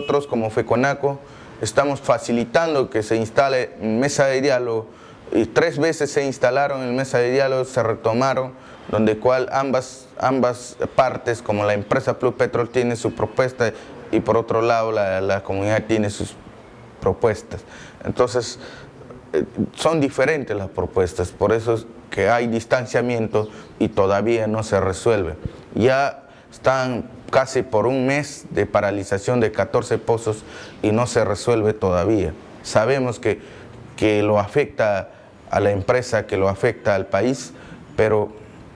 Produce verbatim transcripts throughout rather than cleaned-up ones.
nosotros como FECONACO estamos facilitando que se instale mesa de diálogo, y tres veces se instalaron en mesa de diálogo, se retomaron, donde cual ambas, ambas partes, como la empresa Pluspetrol tiene su propuesta y por otro lado la, la comunidad tiene sus propuestas. Entonces, eh, son diferentes las propuestas, por eso es que hay distanciamiento y todavía no se resuelve. Ya están casi por un mes de paralización de catorce pozos y no se resuelve todavía. Sabemos que, que lo afecta a la empresa, que lo afecta al país, pero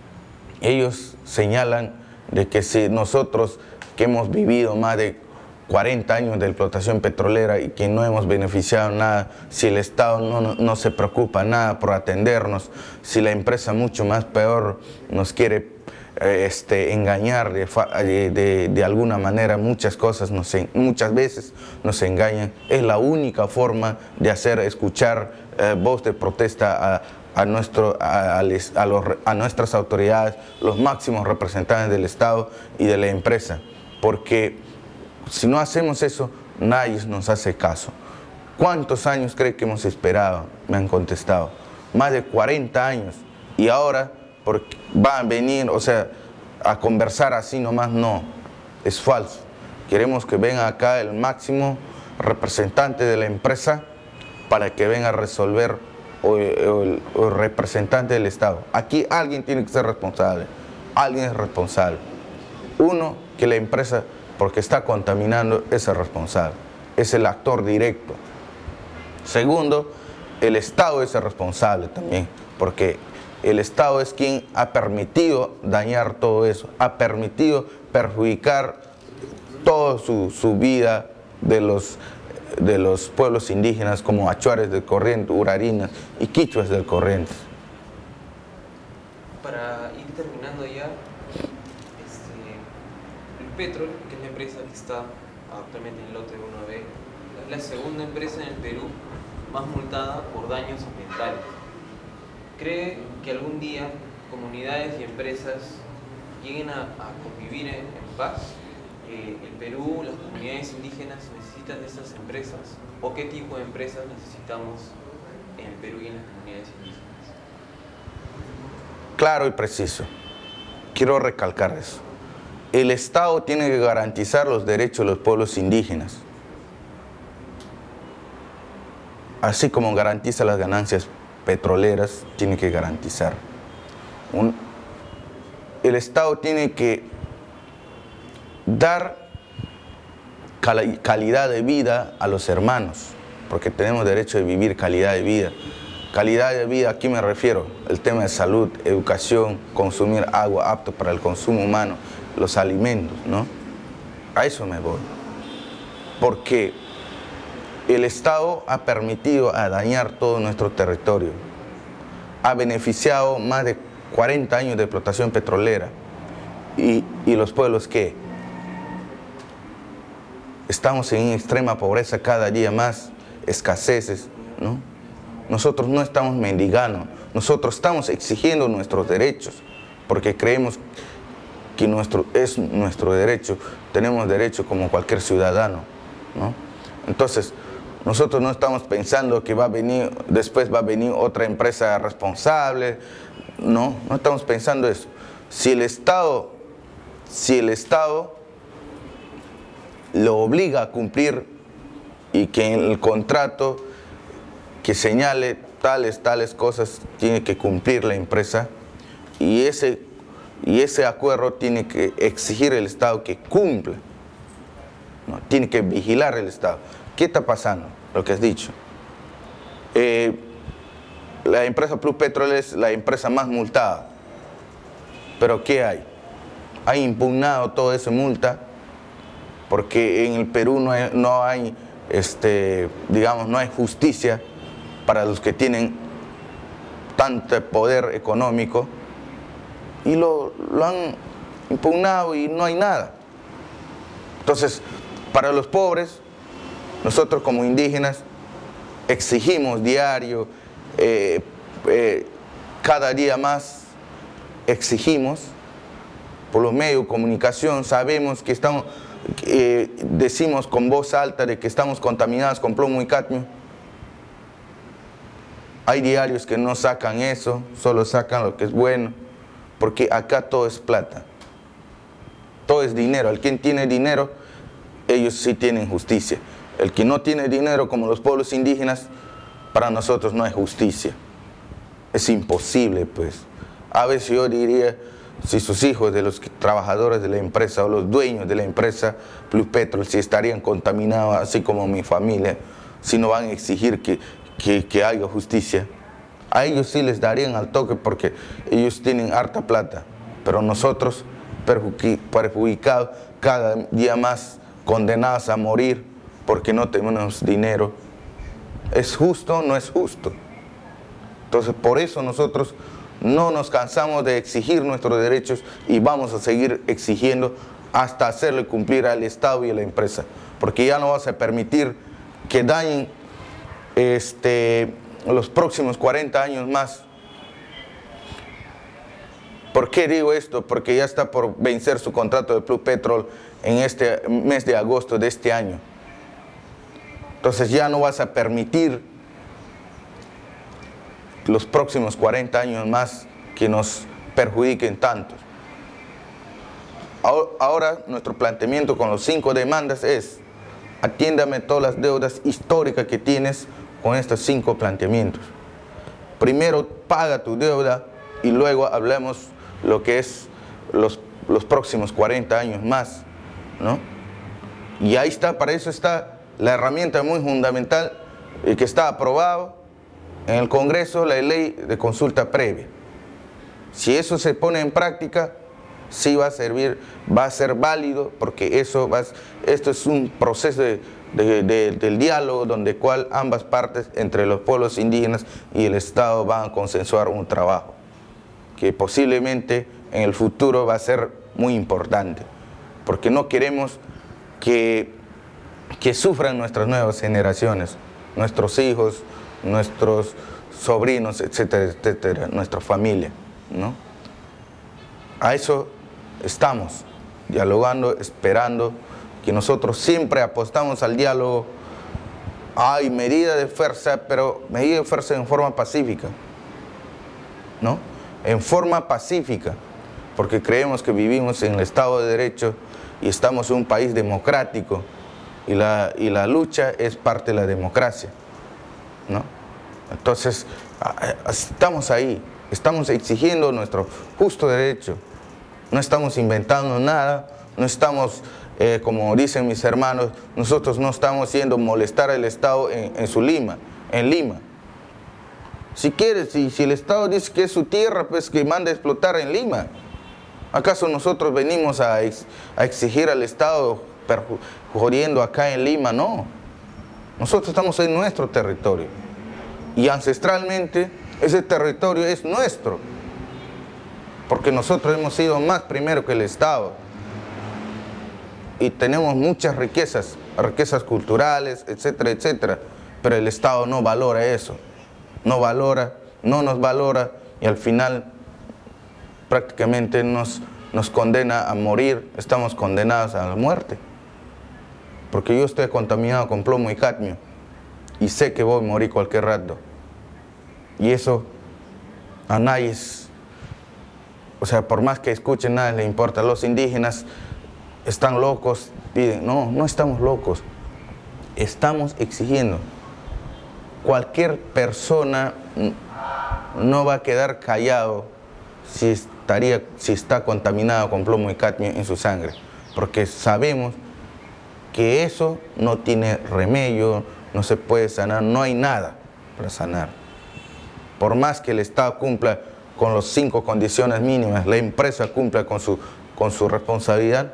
ellos señalan de que si nosotros que hemos vivido más de cuarenta años de explotación petrolera y que no hemos beneficiado nada, si el Estado no, no, no se preocupa nada por atendernos, si la empresa mucho más peor nos quiere eh, este, engañar de, de, de alguna manera, muchas cosas, nos, muchas veces nos engañan, es la única forma de hacer escuchar eh, voz de protesta a, a, nuestro, a, a, les, a, los, a nuestras autoridades, los máximos representantes del Estado y de la empresa, porque si no hacemos eso, nadie nos hace caso. ¿Cuántos años cree que hemos esperado? Me han contestado. Más de cuarenta años. Y ahora porque van a venir, o sea, a conversar así nomás, no. Es falso. Queremos que venga acá el máximo representante de la empresa para que venga a resolver, o, o, el, o el representante del Estado. Aquí alguien tiene que ser responsable. Alguien es responsable. Uno, que la empresa, porque está contaminando, es el responsable, es el actor directo. Segundo, el Estado es el responsable también, porque el Estado es quien ha permitido dañar todo eso, ha permitido perjudicar toda su, su vida de los, de los pueblos indígenas como achuares del Corrientes, urarinas y quichuas del Corrientes. Para ir terminando ya, Petrol, que es la empresa que está actualmente en el lote uno B, es la segunda empresa en el Perú más multada por daños ambientales. ¿Cree que algún día comunidades y empresas lleguen a, a convivir en, en paz? Eh, ¿El Perú, las comunidades indígenas necesitan de estas empresas? ¿O qué tipo de empresas necesitamos en el Perú y en las comunidades indígenas? Claro y preciso. Quiero recalcar eso. El Estado tiene que garantizar los derechos de los pueblos indígenas, así como garantiza las ganancias petroleras, tiene que garantizar. Un, el Estado tiene que dar cal, calidad de vida a los hermanos, porque tenemos derecho de vivir calidad de vida. Calidad de vida, aquí me refiero al tema de salud, educación, consumir agua apto para el consumo humano, los alimentos, ¿no? A eso me voy. Porque el Estado ha permitido a dañar todo nuestro territorio. Ha beneficiado más de cuarenta años de explotación petrolera. ¿Y, y los pueblos qué? Estamos en extrema pobreza cada día más, escaseces, ¿no? Nosotros no estamos mendigando, nosotros estamos exigiendo nuestros derechos, porque creemos que nuestro, es nuestro derecho, tenemos derecho como cualquier ciudadano, ¿no? Entonces, nosotros no estamos pensando que va a venir, después va a venir otra empresa responsable, no, no estamos pensando eso. Si el Estado, si el Estado lo obliga a cumplir y que en el contrato que señale tales, tales cosas tiene que cumplir la empresa, y ese Y ese acuerdo tiene que exigir el Estado que cumpla, ¿no? Tiene que vigilar el Estado. ¿Qué está pasando? Lo que has dicho. Eh, la empresa Pluspetrol es la empresa más multada. ¿Pero qué hay? Ha impugnado toda esa multa porque en el Perú no hay, no hay este, digamos, no hay justicia para los que tienen tanto poder económico. Y lo, lo han impugnado y no hay nada. Entonces, para los pobres, nosotros como indígenas exigimos diario, eh, eh, cada día más exigimos, por los medios de comunicación sabemos que estamos eh, decimos con voz alta de que estamos contaminados con plomo y cadmio. Hay diarios que no sacan eso, solo sacan lo que es bueno, porque acá todo es plata, todo es dinero. El quien tiene dinero, ellos sí tienen justicia. El que no tiene dinero, como los pueblos indígenas, para nosotros no hay justicia. Es imposible, pues. A veces yo diría, si sus hijos de los trabajadores de la empresa o los dueños de la empresa Pluspetrol, si estarían contaminados, así como mi familia, si no van a exigir que, que, que haya justicia, a ellos sí les darían al toque porque ellos tienen harta plata, pero nosotros perjudicados cada día más, condenados a morir porque no tenemos dinero. ¿Es justo? No es justo. Entonces, por eso nosotros no nos cansamos de exigir nuestros derechos y vamos a seguir exigiendo hasta hacerle cumplir al Estado y a la empresa, porque ya no vas a permitir que dañen este, los próximos cuarenta años más. ¿Por qué digo esto? Porque ya está por vencer su contrato de Pluspetrol en este mes de agosto de este año. Entonces ya no vas a permitir los próximos cuarenta años más que nos perjudiquen tanto. Ahora nuestro planteamiento con los cinco demandas es: atiéndame todas las deudas históricas que tienes con estos cinco planteamientos. Primero paga tu deuda y luego hablemos lo que es los, los próximos cuarenta años más, ¿no? Y ahí está, para eso está la herramienta muy fundamental y que está aprobado en el Congreso, la ley de consulta previa. Si eso se pone en práctica, sí va a servir, va a ser válido, porque eso va, esto es un proceso de, de, de, del diálogo donde cual ambas partes, entre los pueblos indígenas y el Estado, van a consensuar un trabajo que posiblemente en el futuro va a ser muy importante, porque no queremos que, que sufran nuestras nuevas generaciones, nuestros hijos, nuestros sobrinos, etcétera, etcétera, nuestra familia, ¿no? A eso estamos, dialogando, esperando, que nosotros siempre apostamos al diálogo. Hay medida de fuerza, pero medida de fuerza en forma pacífica, ¿no? En forma pacífica, porque creemos que vivimos en el Estado de Derecho y estamos en un país democrático, y la, y la lucha es parte de la democracia, ¿no? Entonces, estamos ahí, estamos exigiendo nuestro justo derecho, no estamos inventando nada, no estamos, eh, como dicen mis hermanos, nosotros no estamos haciendo molestar al Estado en, en su Lima, en Lima. Si quiere, si, si el Estado dice que es su tierra, pues que mande a explotar en Lima. ¿Acaso nosotros venimos a, ex, a exigir al Estado jodiendo acá en Lima? No. Nosotros estamos en nuestro territorio y ancestralmente ese territorio es nuestro, porque nosotros hemos sido más primero que el Estado y tenemos muchas riquezas, riquezas culturales, etcétera, etcétera, pero el Estado no valora eso, no valora, no nos valora y al final prácticamente nos, nos condena a morir, estamos condenados a la muerte. Porque yo estoy contaminado con plomo y cadmio y sé que voy a morir cualquier rato. Y eso a nadie, o sea, por más que escuchen, nadie le importa. Los indígenas están locos, piden. No, no estamos locos. Estamos exigiendo. Cualquier persona no va a quedar callado si, estaría, si está contaminado con plomo y cadmio en su sangre. Porque sabemos que eso no tiene remedio, no se puede sanar, no hay nada para sanar. Por más que el Estado cumpla con las cinco condiciones mínimas, la empresa cumpla con su, con su responsabilidad,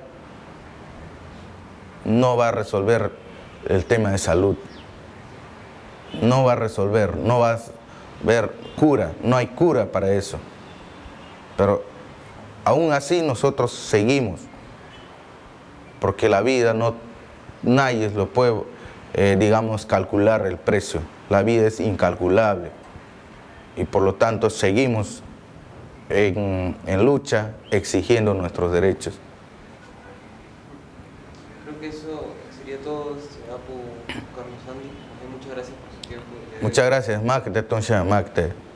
no va a resolver el tema de salud. No va a resolver, no va a haber cura, no hay cura para eso. Pero aún así nosotros seguimos, porque la vida no nadie lo puede, eh, digamos, calcular el precio. La vida es incalculable y por lo tanto seguimos en, en lucha, exigiendo nuestros derechos. Carlos Andy. Muchas gracias por su tiempo. Muchas gracias, Magte, Tonsha, Magte.